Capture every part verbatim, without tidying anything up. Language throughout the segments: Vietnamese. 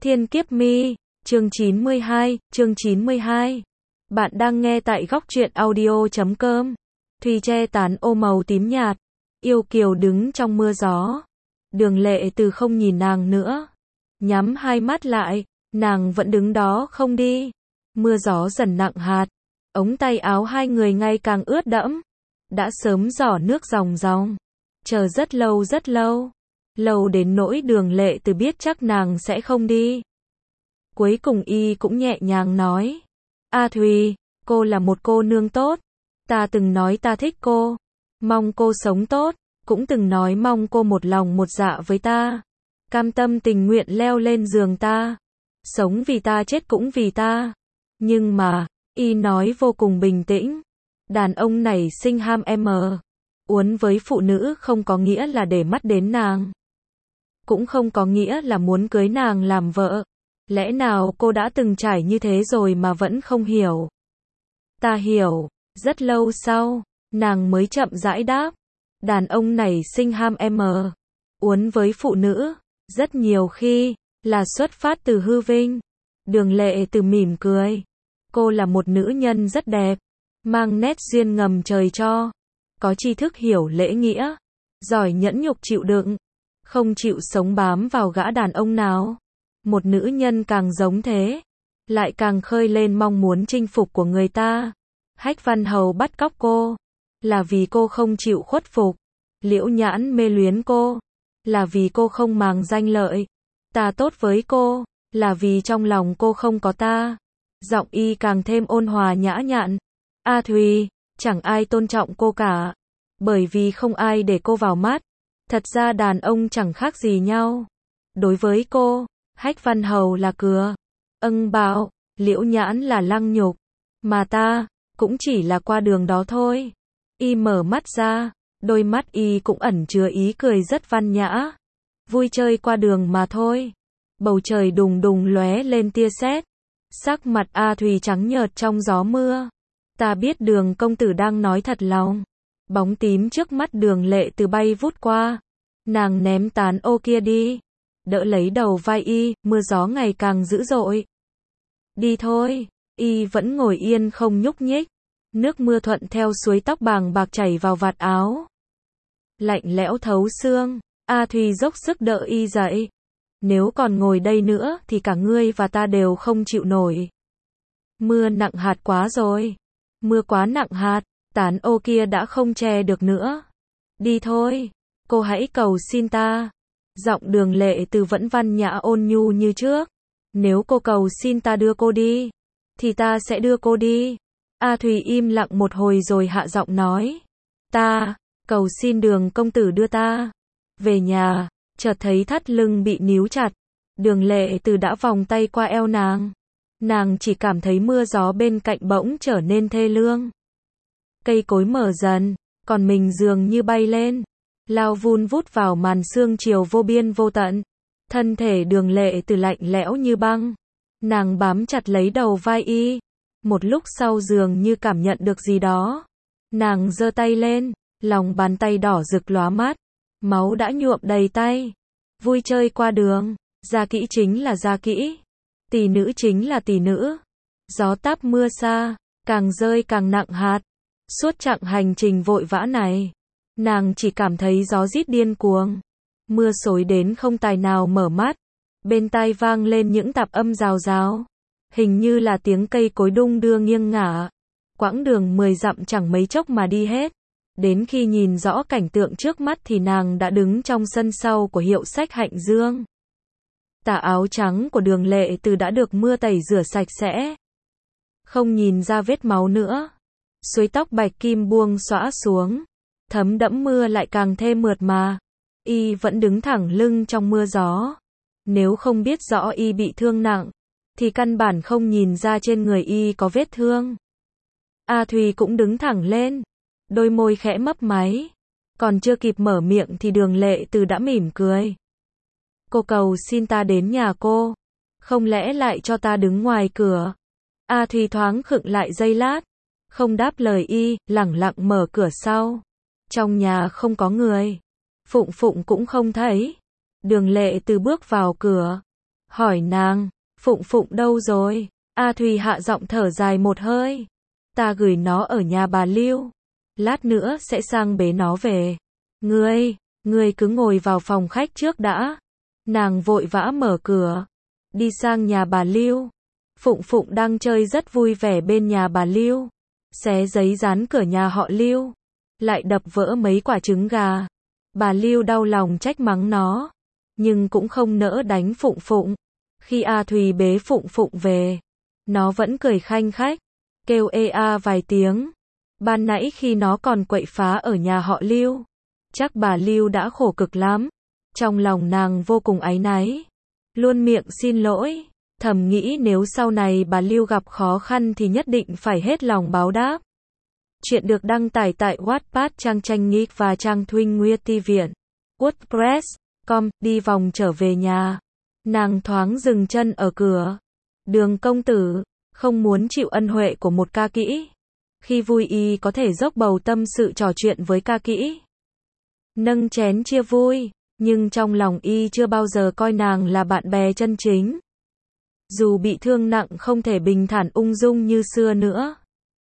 Thiên Kiếp Mi, chương chín mươi hai, chương chín mươi hai. Bạn đang nghe tại góc truyện audio chấm com. Thùy che tán ô màu tím nhạt, yêu kiều đứng trong mưa gió. Đường Lệ Từ không nhìn nàng nữa, nhắm hai mắt lại, nàng vẫn đứng đó không đi. Mưa gió dần nặng hạt, ống tay áo hai người ngày càng ướt đẫm, đã sớm giỏ nước ròng ròng. Chờ rất lâu rất lâu, lâu đến nỗi Đường Lệ Từ biết chắc nàng sẽ không đi. Cuối cùng y cũng nhẹ nhàng nói, A Thùy, cô là một cô nương tốt, ta từng nói ta thích cô, mong cô sống tốt, cũng từng nói mong cô một lòng một dạ với ta, cam tâm tình nguyện leo lên giường ta, sống vì ta chết cũng vì ta. Nhưng mà, y nói vô cùng bình tĩnh, đàn ông này sinh ham em, uốn với phụ nữ không có nghĩa là để mắt đến nàng, cũng không có nghĩa là muốn cưới nàng làm vợ. Lẽ nào cô đã từng trải như thế rồi mà vẫn không hiểu? Ta hiểu. Rất lâu sau, nàng mới chậm rãi đáp, đàn ông này sinh ham em, uốn với phụ nữ, rất nhiều khi là xuất phát từ hư vinh. Đường Lệ Từ mỉm cười, cô là một nữ nhân rất đẹp, mang nét duyên ngầm trời cho, có tri thức hiểu lễ nghĩa, giỏi nhẫn nhục chịu đựng, không chịu sống bám vào gã đàn ông nào. Một nữ nhân càng giống thế, lại càng khơi lên mong muốn chinh phục của người ta. Hách Văn Hầu bắt cóc cô, là vì cô không chịu khuất phục. Liễu Nhãn mê luyến cô, là vì cô không màng danh lợi. Ta tốt với cô, là vì trong lòng cô không có ta. Giọng y càng thêm ôn hòa nhã nhặn. A Thùy, chẳng ai tôn trọng cô cả, bởi vì không ai để cô vào mắt. Thật ra đàn ông chẳng khác gì nhau. Đối với cô, Hách Văn Hầu là cừa, ân bạo, Liễu Nhãn là lăng nhục, mà ta cũng chỉ là qua đường đó thôi. Y mở mắt ra, đôi mắt y cũng ẩn chứa ý cười rất văn nhã. Vui chơi qua đường mà thôi. Bầu trời đùng đùng lóe lên tia sét, sắc mặt A Thùy trắng nhợt trong gió mưa. Ta biết Đường công tử đang nói thật lòng. Bóng tím trước mắt Đường Lệ Từ bay vút qua, nàng ném tán ô kia đi, đỡ lấy đầu vai y. Mưa gió ngày càng dữ dội. Đi thôi. Y vẫn ngồi yên không nhúc nhích. Nước mưa thuận theo suối tóc bàng bạc chảy vào vạt áo, lạnh lẽo thấu xương. A Thùy dốc sức đỡ y dậy. Nếu còn ngồi đây nữa thì cả ngươi và ta đều không chịu nổi. Mưa nặng hạt quá rồi. Mưa quá nặng hạt, tán ô kia đã không che được nữa. Đi thôi. Cô hãy cầu xin ta. Giọng Đường Lệ Từ vẫn văn nhã ôn nhu như trước. Nếu cô cầu xin ta đưa cô đi, thì ta sẽ đưa cô đi. A Thùy im lặng một hồi rồi hạ giọng nói, ta cầu xin Đường công tử đưa ta về nhà. Chợt thấy thắt lưng bị níu chặt, Đường Lệ Từ đã vòng tay qua eo nàng. Nàng chỉ cảm thấy mưa gió bên cạnh bỗng trở nên thê lương. Cây cối mở dần, còn mình dường như bay lên, lao vun vút vào màn sương chiều vô biên vô tận. Thân thể Đường Lệ Từ lạnh lẽo như băng. Nàng bám chặt lấy đầu vai y. Một lúc sau dường như cảm nhận được gì đó, nàng giơ tay lên, lòng bàn tay đỏ rực lóa mắt, máu đã nhuộm đầy tay. Vui chơi qua đường, gia kỹ chính là gia kỹ, tỷ nữ chính là tỷ nữ. Gió táp mưa xa, càng rơi càng nặng hạt. Suốt chặng hành trình vội vã này, nàng chỉ cảm thấy gió rít điên cuồng. Mưa xối đến không tài nào mở mắt. Bên tai vang lên những tạp âm rào rào, hình như là tiếng cây cối đung đưa nghiêng ngả. Quãng đường mười dặm chẳng mấy chốc mà đi hết. Đến khi nhìn rõ cảnh tượng trước mắt thì nàng đã đứng trong sân sau của hiệu sách Hạnh Dương. Tà áo trắng của Đường Lệ Từ đã được mưa tẩy rửa sạch sẽ, không nhìn ra vết máu nữa. Suối tóc bạch kim buông xõa xuống, thấm đẫm mưa lại càng thêm mượt mà. Y vẫn đứng thẳng lưng trong mưa gió. Nếu không biết rõ y bị thương nặng, thì căn bản không nhìn ra trên người y có vết thương. A Thùy cũng đứng thẳng lên, đôi môi khẽ mấp máy. Còn chưa kịp mở miệng thì Đường Lệ Từ đã mỉm cười. Cô cầu xin ta đến nhà cô, không lẽ lại cho ta đứng ngoài cửa? A Thùy thoáng khựng lại giây lát, không đáp lời y, lẳng lặng mở cửa sau. Trong nhà không có người, Phụng Phụng cũng không thấy. Đường Lệ Từ bước vào cửa, hỏi nàng, Phụng Phụng đâu rồi? A Thùy hạ giọng thở dài một hơi. Ta gửi nó ở nhà bà Lưu. Lát nữa sẽ sang bế nó về. Ngươi, ngươi cứ ngồi vào phòng khách trước đã. Nàng vội vã mở cửa. Đi sang nhà bà Lưu. Phụng Phụng đang chơi rất vui vẻ bên nhà bà Lưu. Xé giấy dán cửa nhà họ Lưu. Lại đập vỡ mấy quả trứng gà. Bà Lưu đau lòng trách mắng nó. Nhưng cũng không nỡ đánh Phụng Phụng. Khi A Thùy bế Phụng Phụng về. Nó vẫn cười khanh khách. Kêu ê a vài tiếng. Ban nãy khi nó còn quậy phá ở nhà họ Lưu. Chắc bà Lưu đã khổ cực lắm. Trong lòng nàng vô cùng áy náy. Luôn miệng xin lỗi. Thầm nghĩ nếu sau này bà Lưu gặp khó khăn thì nhất định phải hết lòng báo đáp. Chuyện được đăng tải tại Wattpad, trang tranh Geek và trang Thuinh Nguy Ti Viện. WordPress chấm com. Đi vòng trở về nhà. Nàng thoáng dừng chân ở cửa. Đường công tử, không muốn chịu ân huệ của một ca kỹ. Khi vui y có thể dốc bầu tâm sự trò chuyện với ca kỹ. Nâng chén chia vui, nhưng trong lòng y chưa bao giờ coi nàng là bạn bè chân chính. Dù bị thương nặng không thể bình thản ung dung như xưa nữa.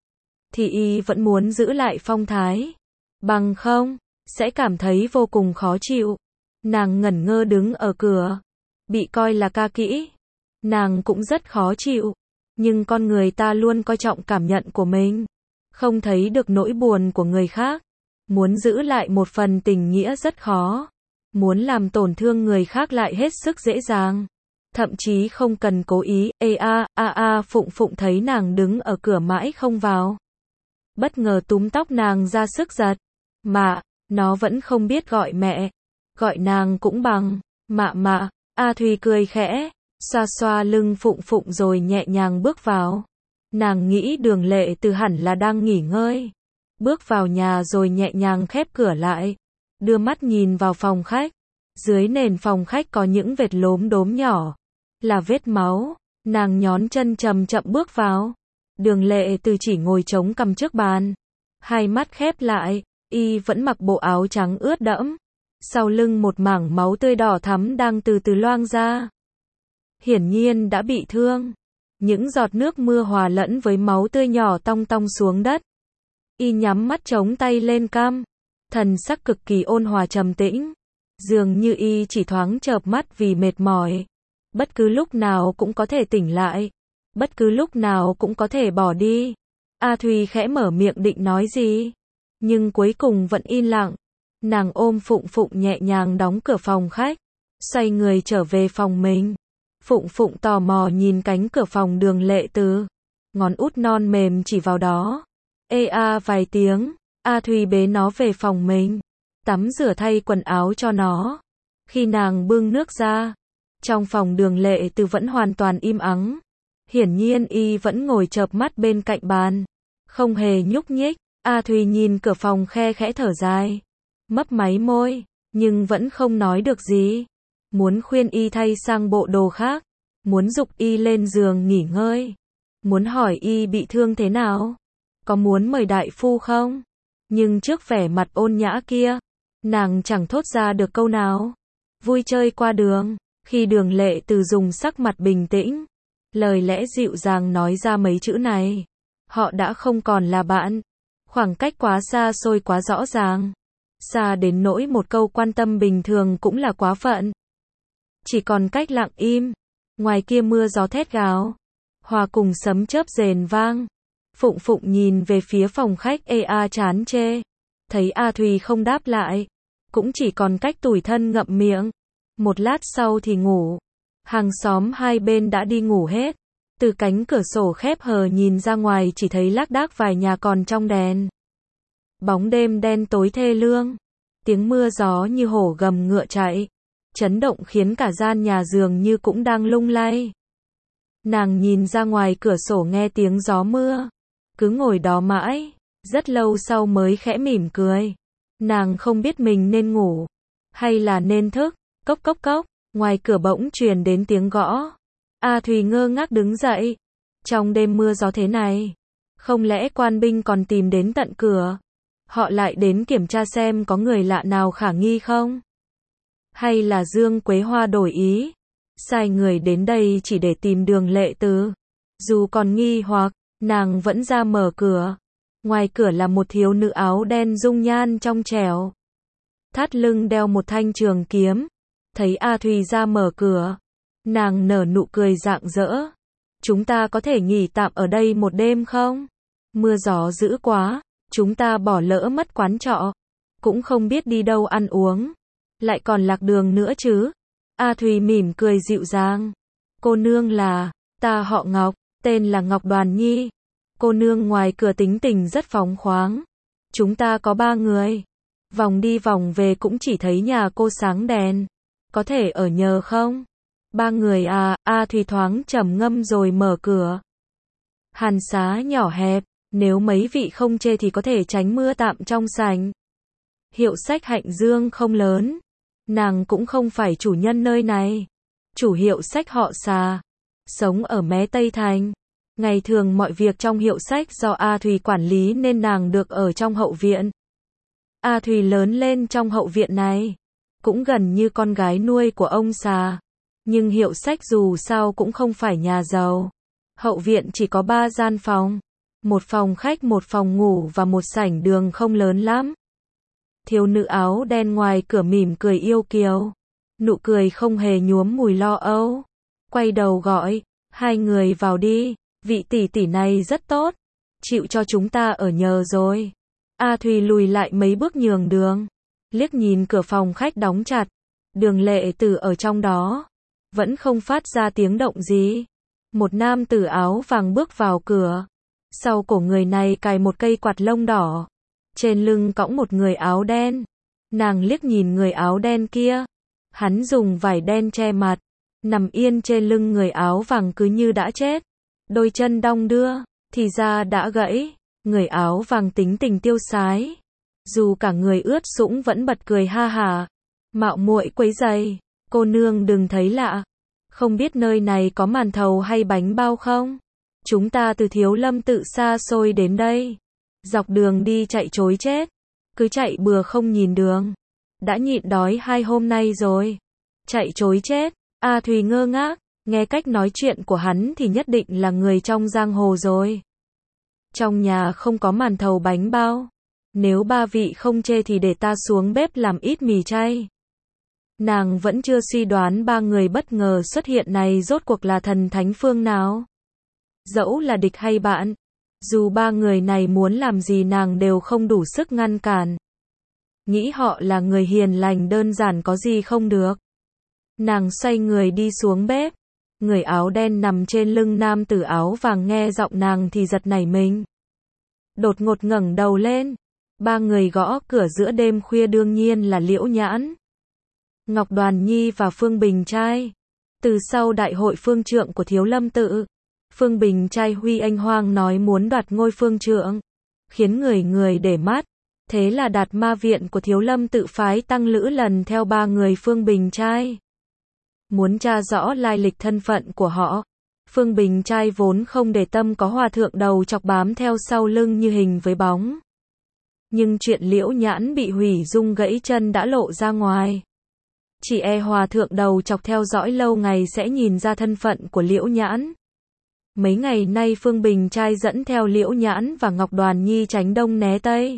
Thì y vẫn muốn giữ lại phong thái. Bằng không, sẽ cảm thấy vô cùng khó chịu. Nàng ngẩn ngơ đứng ở cửa. Bị coi là ca kỹ. Nàng cũng rất khó chịu. Nhưng con người ta luôn coi trọng cảm nhận của mình. Không thấy được nỗi buồn của người khác. Muốn giữ lại một phần tình nghĩa rất khó. Muốn làm tổn thương người khác lại hết sức dễ dàng. Thậm chí không cần cố ý. Ê a, a a Phụng Phụng thấy nàng đứng ở cửa mãi không vào. Bất ngờ túm tóc nàng ra sức giật. Mạ, nó vẫn không biết gọi mẹ. Gọi nàng cũng bằng, mạ mạ. A Thùy cười khẽ, xoa xoa lưng Phụng Phụng rồi nhẹ nhàng bước vào. Nàng nghĩ Đường Lệ Từ hẳn là đang nghỉ ngơi. Bước vào nhà rồi nhẹ nhàng khép cửa lại. Đưa mắt nhìn vào phòng khách. Dưới nền phòng khách có những vệt lốm đốm nhỏ. Là vết máu. Nàng nhón chân chậm chậm bước vào. Đường Lệ Từ chỉ ngồi chống cằm trước bàn. Hai mắt khép lại. Y vẫn mặc bộ áo trắng ướt đẫm. Sau lưng một mảng máu tươi đỏ thắm đang từ từ loang ra. Hiển nhiên đã bị thương. Những giọt nước mưa hòa lẫn với máu tươi nhỏ tong tong xuống đất. Y nhắm mắt chống tay lên cằm. Thần sắc cực kỳ ôn hòa trầm tĩnh. Dường như y chỉ thoáng chợp mắt vì mệt mỏi. Bất cứ lúc nào cũng có thể tỉnh lại. Bất cứ lúc nào cũng có thể bỏ đi. A Thùy khẽ mở miệng định nói gì. Nhưng cuối cùng vẫn im lặng. Nàng ôm Phụng Phụng nhẹ nhàng đóng cửa phòng khách. Xoay người trở về phòng mình. Phụng Phụng tò mò nhìn cánh cửa phòng Đường Lệ Từ. Ngón út non mềm chỉ vào đó. Ê a vài tiếng. A Thùy bế nó về phòng mình. Tắm rửa thay quần áo cho nó. Khi nàng bưng nước ra. Trong phòng Đường Lệ Từ vẫn hoàn toàn im ắng. Hiển nhiên y vẫn ngồi chợp mắt bên cạnh bàn. Không hề nhúc nhích. A Thùy nhìn cửa phòng khe khẽ thở dài. Mấp máy môi. Nhưng vẫn không nói được gì. Muốn khuyên y thay sang bộ đồ khác. Muốn giục y lên giường nghỉ ngơi. Muốn hỏi y bị thương thế nào. Có muốn mời đại phu không? Nhưng trước vẻ mặt ôn nhã kia. Nàng chẳng thốt ra được câu nào. Vui chơi qua đường. Khi Đường Lệ Từ dùng sắc mặt bình tĩnh. Lời lẽ dịu dàng nói ra mấy chữ này. Họ đã không còn là bạn. Khoảng cách quá xa xôi quá rõ ràng. Xa đến nỗi một câu quan tâm bình thường cũng là quá phận. Chỉ còn cách lặng im. Ngoài kia mưa gió thét gào. Hòa cùng sấm chớp rền vang. Phụng Phụng nhìn về phía phòng khách ê a chán chê. Thấy A Thùy không đáp lại. Cũng chỉ còn cách tủi thân ngậm miệng. Một lát sau thì ngủ. Hàng xóm hai bên đã đi ngủ hết. Từ cánh cửa sổ khép hờ nhìn ra ngoài chỉ thấy lác đác vài nhà còn trong đèn. Bóng đêm đen tối thê lương. Tiếng mưa gió như hổ gầm ngựa chạy. Chấn động khiến cả gian nhà dường như cũng đang lung lay. Nàng nhìn ra ngoài cửa sổ nghe tiếng gió mưa. Cứ ngồi đó mãi. Rất lâu sau mới khẽ mỉm cười. Nàng không biết mình nên ngủ. Hay là nên thức. Cốc cốc cốc. Ngoài cửa bỗng truyền đến tiếng gõ. A Thùy ngơ ngác đứng dậy. Trong đêm mưa gió thế này. Không lẽ quan binh còn tìm đến tận cửa. Họ lại đến kiểm tra xem có người lạ nào khả nghi không? Hay là Dương Quế Hoa đổi ý? sai người đến đây chỉ để tìm Đường Lệ Từ. Dù còn nghi hoặc, nàng vẫn ra mở cửa. Ngoài cửa là một thiếu nữ áo đen dung nhan trong trẻo. Thắt lưng đeo một thanh trường kiếm. Thấy A Thùy ra mở cửa, nàng nở nụ cười rạng rỡ. Chúng ta có thể nghỉ tạm ở đây một đêm không? Mưa gió dữ quá, chúng ta bỏ lỡ mất quán trọ. Cũng không biết đi đâu ăn uống. Lại còn lạc đường nữa chứ. A Thùy mỉm cười dịu dàng. Cô nương là, ta họ Ngọc, tên là Ngọc Đoàn Nhi. Cô nương ngoài cửa tính tình rất phóng khoáng. Chúng ta có ba người. Vòng đi vòng về cũng chỉ thấy nhà cô sáng đèn. Có thể ở nhờ không? Ba người à, A Thùy thoáng trầm ngâm rồi mở cửa. Hàn xá nhỏ hẹp, nếu mấy vị không chê thì có thể tránh mưa tạm trong sảnh. Hiệu sách Hạnh Dương không lớn. Nàng cũng không phải chủ nhân nơi này. Chủ hiệu sách họ Xà, sống ở mé Tây Thành. Ngày thường mọi việc trong hiệu sách do A Thùy quản lý nên nàng được ở trong hậu viện. A Thùy lớn lên trong hậu viện này, cũng gần như con gái nuôi của ông Xà. Nhưng hiệu sách dù sao cũng không phải nhà giàu. Hậu viện chỉ có ba gian phòng. Một phòng khách, một phòng ngủ và một sảnh đường không lớn lắm. Thiếu nữ áo đen ngoài cửa mỉm cười yêu kiều. Nụ cười không hề nhuốm mùi lo âu. Quay đầu gọi, hai người vào đi, vị tỷ tỷ này rất tốt. Chịu cho chúng ta ở nhờ rồi. A Thùy lùi lại mấy bước nhường đường. Liếc nhìn cửa phòng khách đóng chặt. Đường Lệ Từ ở trong đó. Vẫn không phát ra tiếng động gì. Một nam tử áo vàng bước vào cửa. Sau cổ người này cài một cây quạt lông đỏ. Trên lưng cõng một người áo đen. Nàng liếc nhìn người áo đen kia. Hắn dùng vải đen che mặt. Nằm yên trên lưng người áo vàng cứ như đã chết. Đôi chân đong đưa, thì ra đã gãy. Người áo vàng tính tình tiêu sái. Dù cả người ướt sũng vẫn bật cười ha hả. Mạo muội quấy rầy, cô nương đừng thấy lạ. Không biết nơi này có màn thầu hay bánh bao không? Chúng ta từ Thiếu Lâm Tự xa xôi đến đây. Dọc đường đi chạy trối chết. Cứ chạy bừa không nhìn đường. Đã nhịn đói hai hôm nay rồi. Chạy trối chết. A Thùy ngơ ngác. Nghe cách nói chuyện của hắn thì nhất định là người trong giang hồ rồi. Trong nhà không có màn thầu bánh bao. Nếu ba vị không chê thì để ta xuống bếp làm ít mì chay. Nàng vẫn chưa suy đoán ba người bất ngờ xuất hiện này rốt cuộc là thần thánh phương nào. Dẫu là địch hay bạn, dù ba người này muốn làm gì nàng đều không đủ sức ngăn cản. Nghĩ họ là người hiền lành đơn giản có gì không được. Nàng xoay người đi xuống bếp. Người áo đen nằm trên lưng nam tử áo vàng nghe giọng nàng thì giật nảy mình. Đột ngột ngẩng đầu lên. Ba người gõ cửa giữa đêm khuya đương nhiên là Liễu Nhãn, Ngọc Đoàn Nhi và Phương Bình Trai. Từ sau đại hội phương trượng của Thiếu Lâm Tự, Phương Bình Trai huy anh hoang nói muốn đoạt ngôi phương trượng, khiến người người để mắt. Thế là Đạt Ma Viện của Thiếu Lâm Tự phái tăng lữ lần theo ba người Phương Bình Trai. Muốn tra rõ lai lịch thân phận của họ. Phương Bình Trai vốn không để tâm có hòa thượng đầu chọc bám theo sau lưng như hình với bóng. Nhưng chuyện Liễu Nhãn bị hủy dung gãy chân đã lộ ra ngoài. Chỉ e hòa thượng đầu chọc theo dõi lâu ngày sẽ nhìn ra thân phận của Liễu Nhãn. Mấy ngày nay Phương Bình Trai dẫn theo Liễu Nhãn và Ngọc Đoàn Nhi tránh đông né tây.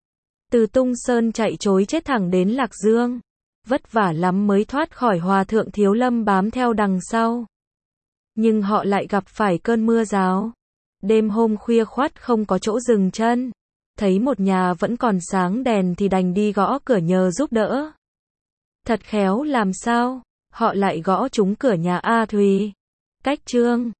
Từ Tung Sơn chạy trối chết thẳng đến Lạc Dương. Vất vả lắm mới thoát khỏi hòa thượng Thiếu Lâm bám theo đằng sau. Nhưng họ lại gặp phải cơn mưa rào. Đêm hôm khuya khoắt không có chỗ dừng chân. Thấy một nhà vẫn còn sáng đèn thì đành đi gõ cửa nhờ giúp đỡ. Thật khéo làm sao, họ lại gõ trúng cửa nhà A Thùy. Cách chương